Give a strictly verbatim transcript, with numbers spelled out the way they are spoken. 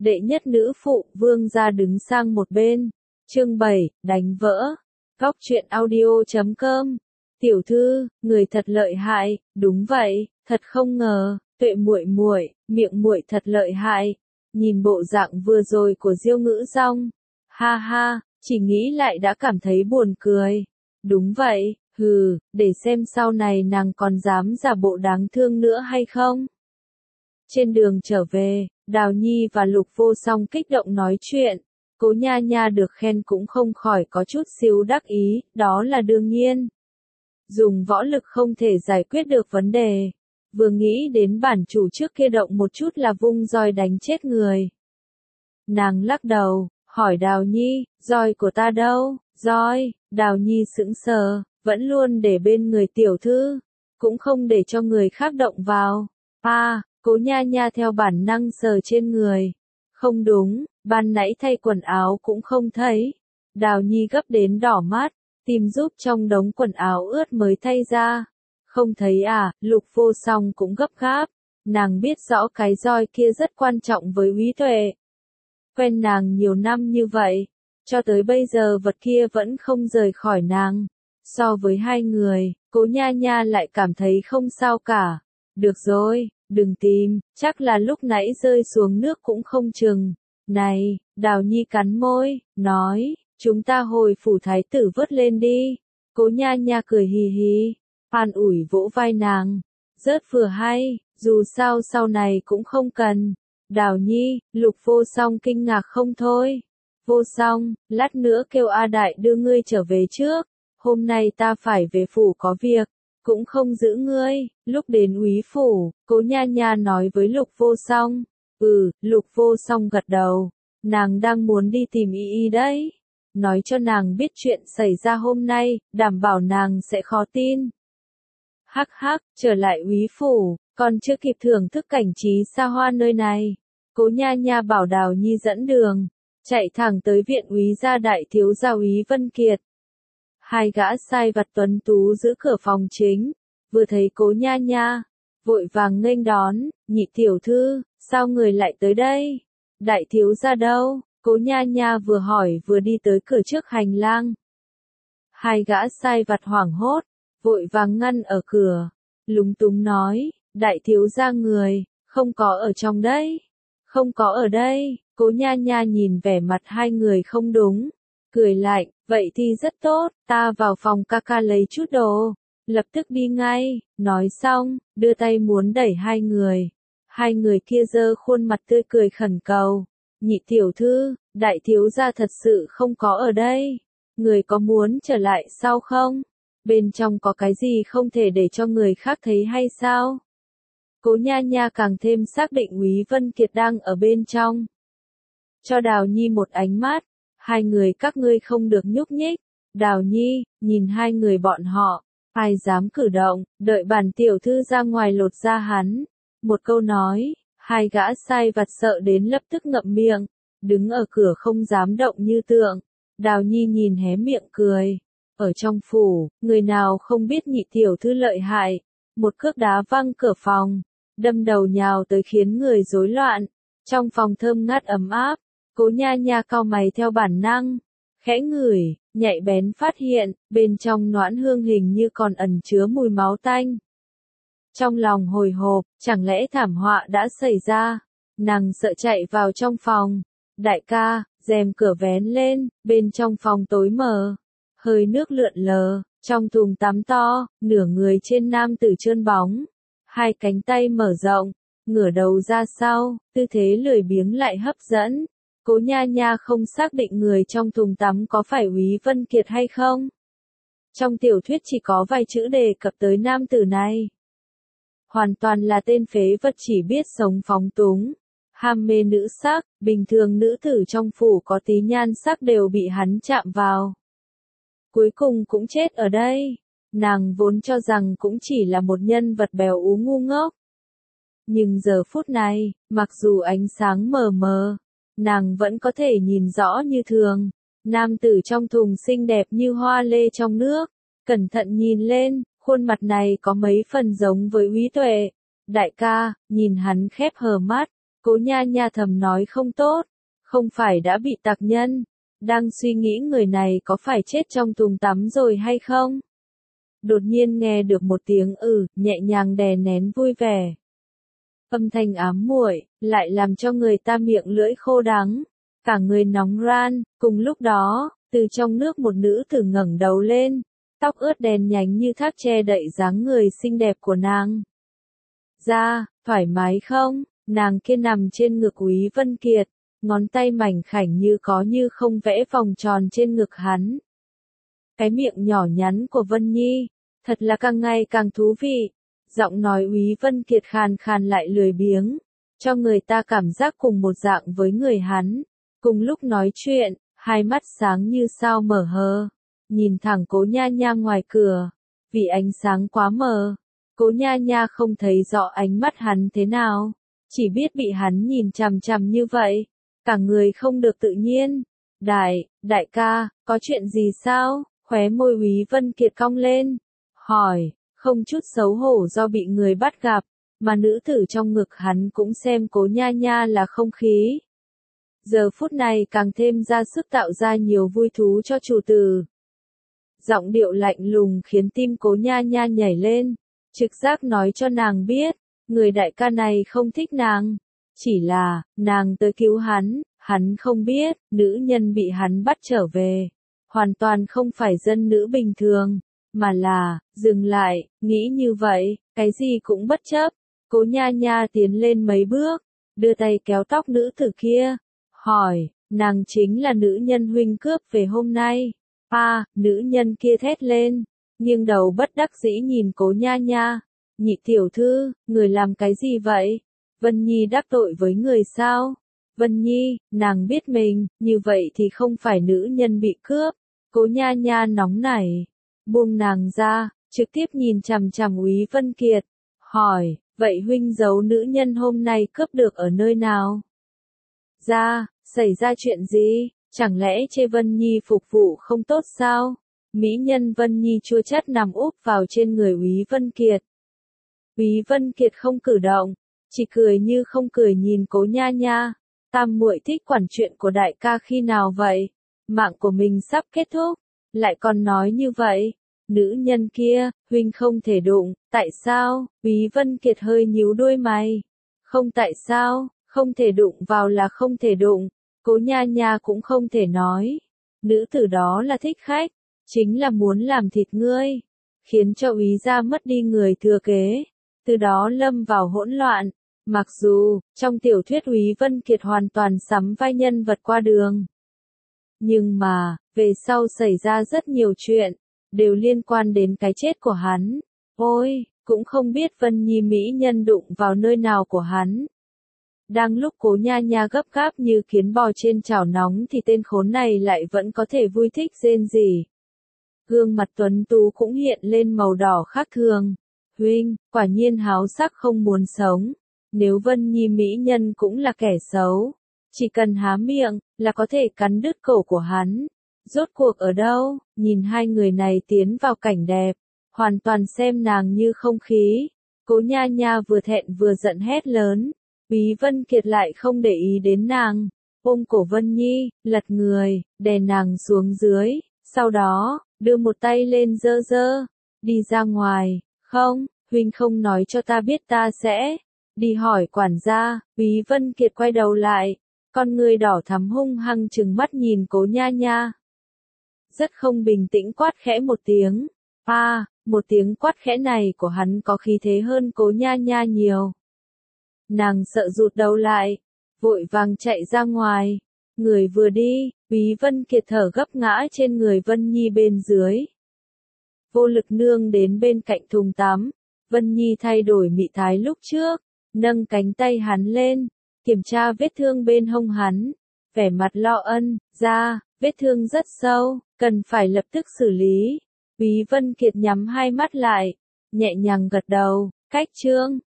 đệ nhất nữ phụ, vương gia đứng sang một bên. Chương bảy, đánh vỡ. Góc truyện audio chấm com. Tiểu thư, người thật lợi hại, đúng vậy, thật không ngờ, Tuệ muội muội, miệng muội thật lợi hại. Nhìn bộ dạng vừa rồi của Diêu Ngữ Dong, ha ha, chỉ nghĩ lại đã cảm thấy buồn cười. Đúng vậy, hừ, để xem sau này nàng còn dám giả bộ đáng thương nữa hay không. Trên đường trở về, Đào Nhi và Lục Vô Song kích động nói chuyện. Cố Nha Nha được khen cũng không khỏi có chút xíu đắc ý, đó là đương nhiên. Dùng võ lực không thể giải quyết được vấn đề. Vừa nghĩ đến bản chủ trước kia động một chút là vung roi đánh chết người. Nàng lắc đầu, hỏi Đào Nhi, roi của ta đâu? Roi, Đào Nhi sững sờ, vẫn luôn để bên người tiểu thư, cũng không để cho người khác động vào. À, Cố Nha Nha theo bản năng sờ trên người. Không đúng, ban nãy thay quần áo cũng không thấy. Đào Nhi gấp đến đỏ mắt, tìm giúp trong đống quần áo ướt mới thay ra. Không thấy à, Lục Vô Song cũng gấp gáp. Nàng biết rõ cái roi kia rất quan trọng với Úy Tuệ. Quen nàng nhiều năm như vậy, cho tới bây giờ vật kia vẫn không rời khỏi nàng. So với hai người, Cố Nha Nha lại cảm thấy không sao cả. Được rồi, đừng tìm, chắc là lúc nãy rơi xuống nước cũng không chừng. Này, Đào Nhi cắn môi, nói, chúng ta hồi phủ thái tử vớt lên đi. Cố Nha Nha cười hì hì, an ủi vỗ vai nàng. Rớt vừa hay, dù sao sau này cũng không cần. Đào Nhi, Lục Vô Song kinh ngạc không thôi. Vô Song, lát nữa kêu A Đại đưa ngươi trở về trước. Hôm nay ta phải về phủ có việc, cũng không giữ ngươi. Lúc đến úy phủ, Cố Nha Nha nói với Lục Vô Song. Ừ, Lục Vô Song gật đầu. Nàng đang muốn đi tìm Y Y đấy. Nói cho nàng biết chuyện xảy ra hôm nay, đảm bảo nàng sẽ khó tin. Hắc hắc, trở lại úy phủ, còn chưa kịp thưởng thức cảnh trí xa hoa nơi này. Cố Nha Nha bảo Đào Nhi dẫn đường, chạy thẳng tới viện úy gia đại thiếu gia Úy Vân Kiệt. Hai gã sai vặt tuấn tú giữ cửa phòng chính, vừa thấy Cố Nha Nha, vội vàng nghênh đón. Nhị tiểu thư, sao người lại tới đây? Đại thiếu gia đâu? Cố Nha Nha vừa hỏi vừa đi tới cửa trước hành lang. Hai gã sai vặt hoảng hốt, vội vàng ngăn ở cửa, lúng túng nói, đại thiếu gia người, không có ở trong đấy, không có ở đây. Cố Nha Nha nhìn vẻ mặt hai người không đúng, cười lạnh, vậy thì rất tốt, ta vào phòng ca ca lấy chút đồ, lập tức đi ngay. Nói xong, đưa tay muốn đẩy hai người, hai người kia giơ khuôn mặt tươi cười khẩn cầu, nhị tiểu thư, đại thiếu gia thật sự không có ở đây, người có muốn trở lại sau không? Bên trong có cái gì không thể để cho người khác thấy hay sao? Cố Nha Nha càng thêm xác định Úy Vân Kiệt đang ở bên trong. Cho Đào Nhi một ánh mắt, hai người các ngươi không được nhúc nhích. Đào Nhi, nhìn hai người bọn họ, ai dám cử động, đợi bản tiểu thư ra ngoài lột ra hắn. Một câu nói, hai gã sai vặt sợ đến lập tức ngậm miệng, đứng ở cửa không dám động như tượng. Đào Nhi nhìn hé miệng cười. Ở trong phủ, người nào không biết nhị tiểu thư lợi hại. Một cước đá văng cửa phòng, đâm đầu nhào tới khiến người rối loạn. Trong phòng thơm ngát ấm áp, Cố Nha Nha cau mày theo bản năng, khẽ ngửi, nhạy bén phát hiện, bên trong noãn hương hình như còn ẩn chứa mùi máu tanh. Trong lòng hồi hộp, chẳng lẽ thảm họa đã xảy ra? Nàng sợ chạy vào trong phòng. Đại ca, rèm cửa vén lên, bên trong phòng tối mờ, hơi nước lượn lờ, trong thùng tắm to, nửa người trên nam tử trơn bóng, hai cánh tay mở rộng, ngửa đầu ra sau, tư thế lười biếng lại hấp dẫn. Cố Nha Nha không xác định người trong thùng tắm có phải Úy Vân Kiệt hay không. Trong tiểu thuyết chỉ có vài chữ đề cập tới nam tử này. Hoàn toàn là tên phế vật chỉ biết sống phóng túng, ham mê nữ sắc, bình thường nữ tử trong phủ có tí nhan sắc đều bị hắn chạm vào. Cuối cùng cũng chết ở đây. Nàng vốn cho rằng cũng chỉ là một nhân vật bèo ú ngu ngốc. Nhưng giờ phút này, mặc dù ánh sáng mờ mờ, nàng vẫn có thể nhìn rõ như thường. Nam tử trong thùng xinh đẹp như hoa lê trong nước. Cẩn thận nhìn lên, khuôn mặt này có mấy phần giống với Úy Tuệ. Đại ca, nhìn hắn khép hờ mắt, Cố Nha Nha thầm nói không tốt, không phải đã bị tặc nhân, đang suy nghĩ người này có phải chết trong thùng tắm rồi hay không. Đột nhiên nghe được một tiếng ừ, nhẹ nhàng đè nén vui vẻ. Âm thanh ám muội, lại làm cho người ta miệng lưỡi khô đắng, cả người nóng ran. Cùng lúc đó, từ trong nước một nữ tử ngẩng đầu lên, tóc ướt đen nhánh như thác che đậy dáng người xinh đẹp của nàng. Ra, thoải mái không? Nàng kia nằm trên ngực Úy Vân Kiệt, ngón tay mảnh khảnh như có như không vẽ vòng tròn trên ngực hắn. Cái miệng nhỏ nhắn của Vân Nhi, thật là càng ngày càng thú vị. Giọng nói Úy Vân Kiệt khàn khàn lại lười biếng, cho người ta cảm giác cùng một dạng với người hắn. Cùng lúc nói chuyện, hai mắt sáng như sao mở hờ, nhìn thẳng Cố Nha Nha ngoài cửa. Vì ánh sáng quá mờ, Cố Nha Nha không thấy rõ ánh mắt hắn thế nào, chỉ biết bị hắn nhìn chằm chằm như vậy, cả người không được tự nhiên. Đại, đại ca, có chuyện gì sao? Khóe môi Úy Vân Kiệt cong lên, hỏi, không chút xấu hổ do bị người bắt gặp, mà nữ tử trong ngực hắn cũng xem Cố Nha Nha là không khí. Giờ phút này càng thêm ra sức tạo ra nhiều vui thú cho chủ tử. Giọng điệu lạnh lùng khiến tim Cố Nha Nha nhảy lên, trực giác nói cho nàng biết, người đại ca này không thích nàng. Chỉ là, nàng tới cứu hắn, hắn không biết, nữ nhân bị hắn bắt trở về. Hoàn toàn không phải dân nữ bình thường, mà là, dừng lại, nghĩ như vậy, cái gì cũng bất chấp. Cố Nha Nha tiến lên mấy bước, đưa tay kéo tóc nữ tử kia, hỏi, nàng chính là nữ nhân huynh cướp về hôm nay. À, nữ nhân kia thét lên, nghiêng đầu bất đắc dĩ nhìn Cố Nha Nha. Nhị tiểu thư, người làm cái gì vậy? Vân Nhi đắc tội với người sao? Vân Nhi, nàng biết mình, như vậy thì không phải nữ nhân bị cướp. Cố Nha Nha nóng nảy, buông nàng ra, trực tiếp nhìn chằm chằm Úy Vân Kiệt, hỏi, vậy huynh giấu nữ nhân hôm nay cướp được ở nơi nào? Ra, xảy ra chuyện gì? Chẳng lẽ chê Vân Nhi phục vụ không tốt sao? Mỹ nhân Vân Nhi chua chát nằm úp vào trên người Úy Vân Kiệt. Úy Vân Kiệt không cử động, chỉ cười như không cười nhìn Cố Nha Nha. Tam muội thích quản chuyện của đại ca khi nào vậy? Mạng của mình sắp kết thúc, lại còn nói như vậy. Nữ nhân kia, huynh không thể đụng, tại sao? Úy Vân Kiệt hơi nhíu đôi mày. Không tại sao, không thể đụng vào là không thể đụng. Cố Nha Nha cũng không thể nói. Nữ tử đó là thích khách, chính là muốn làm thịt ngươi, khiến cho Úy gia mất đi người thừa kế, từ đó lâm vào hỗn loạn. Mặc dù, trong tiểu thuyết Úy Vân Kiệt hoàn toàn sắm vai nhân vật qua đường, nhưng mà, về sau xảy ra rất nhiều chuyện, đều liên quan đến cái chết của hắn. Ôi, cũng không biết Vân Nhi mỹ nhân đụng vào nơi nào của hắn. Đang lúc Cố Nha Nha gấp gáp như kiến bò trên chảo nóng thì tên khốn này lại vẫn có thể vui thích rên rỉ. Gương mặt tuấn tú cũng hiện lên màu đỏ khác thường. Huynh, quả nhiên háo sắc không muốn sống. Nếu Vân Nhi mỹ nhân cũng là kẻ xấu, chỉ cần há miệng, là có thể cắn đứt cổ của hắn. Rốt cuộc ở đâu? Nhìn hai người này tiến vào cảnh đẹp, hoàn toàn xem nàng như không khí. Cố Nha Nha vừa thẹn vừa giận hét lớn. Úy Vân Kiệt lại không để ý đến nàng, ôm cổ Vân Nhi, lật người, đè nàng xuống dưới, sau đó, đưa một tay lên dơ dơ, đi ra ngoài. Không, huynh không nói cho ta biết ta sẽ đi hỏi quản gia. Úy Vân Kiệt quay đầu lại, con người đỏ thắm hung hăng trừng mắt nhìn Cố Nha Nha. Rất không bình tĩnh quát khẽ một tiếng. A, à, một tiếng quát khẽ này của hắn có khí thế hơn Cố Nha Nha nhiều. Nàng sợ rụt đầu lại, vội vàng chạy ra ngoài. Người vừa đi, Úy Vân Kiệt thở gấp ngã trên người Vân Nhi bên dưới. Vô lực nương đến bên cạnh thùng tắm. Vân Nhi thay đổi mị thái lúc trước, nâng cánh tay hắn lên, kiểm tra vết thương bên hông hắn, vẻ mặt lo ân, ra, vết thương rất sâu, cần phải lập tức xử lý. Úy Vân Kiệt nhắm hai mắt lại, nhẹ nhàng gật đầu, cách chương.